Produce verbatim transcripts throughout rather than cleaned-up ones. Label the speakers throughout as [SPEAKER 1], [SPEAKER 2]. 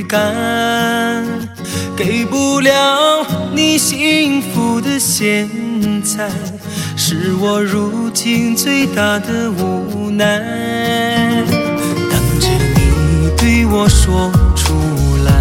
[SPEAKER 1] 感，给不了你幸福的现在，是我如今最大的无奈。当着你对我说出来，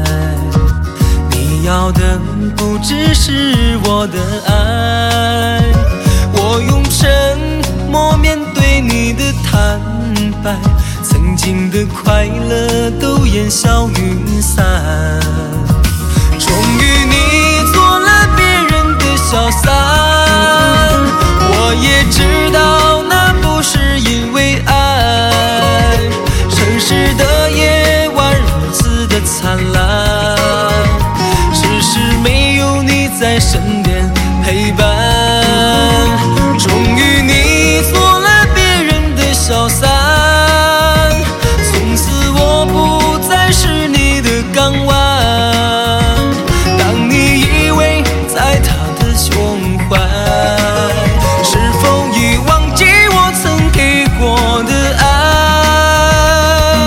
[SPEAKER 1] 你要的不只是我的爱，我用沉默面对你的坦白，曾经的快乐都烟消云散。终于你做了别人的小三，我也知道那不是因为爱，城市的夜晚如此的灿烂，只是没有你在身边陪伴。终于你做了别人的小三，从此我不再是你的港湾。当你依偎在他的胸怀，是否已忘记我曾给过的爱？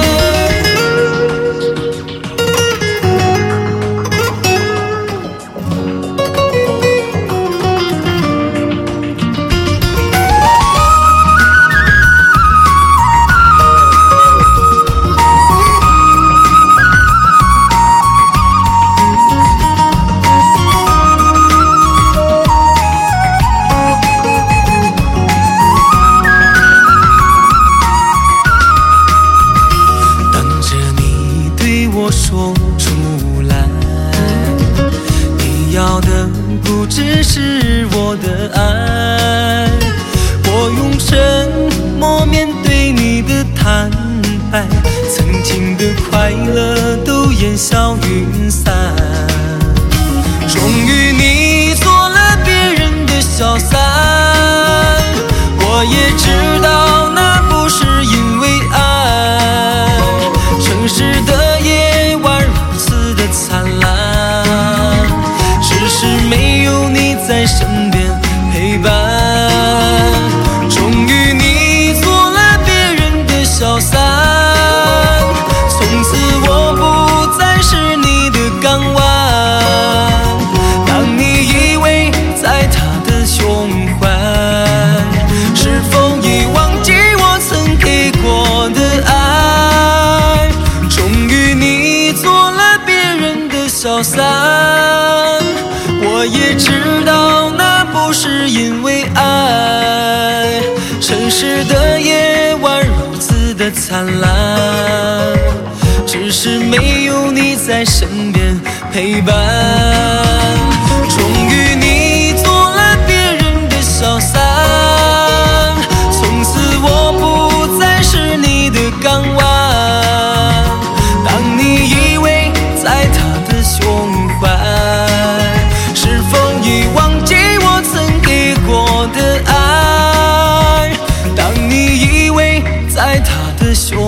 [SPEAKER 1] 我说出来，你要的不只是我的爱，我用沉默面对你的坦白，曾经的快乐都烟消云散。终于你做了别人的小三，我也知道那不是因为爱，城市的夜晚如此的灿烂，只是没有你在身边陪伴。终于你做了别人的小三，从此我不再是你的港湾。当你依偎在他的胸怀，是否已忘记我曾给过的爱？终于你做了别人的小三，我也知道那不是因为爱，城市的夜晚如此的灿烂，只是没有你在身边陪伴。终于你做了别人的小三，从此我不再是你的港湾。当你依偎在他的胸怀，是否已忘记我曾给过的爱？当你依偎在他的胸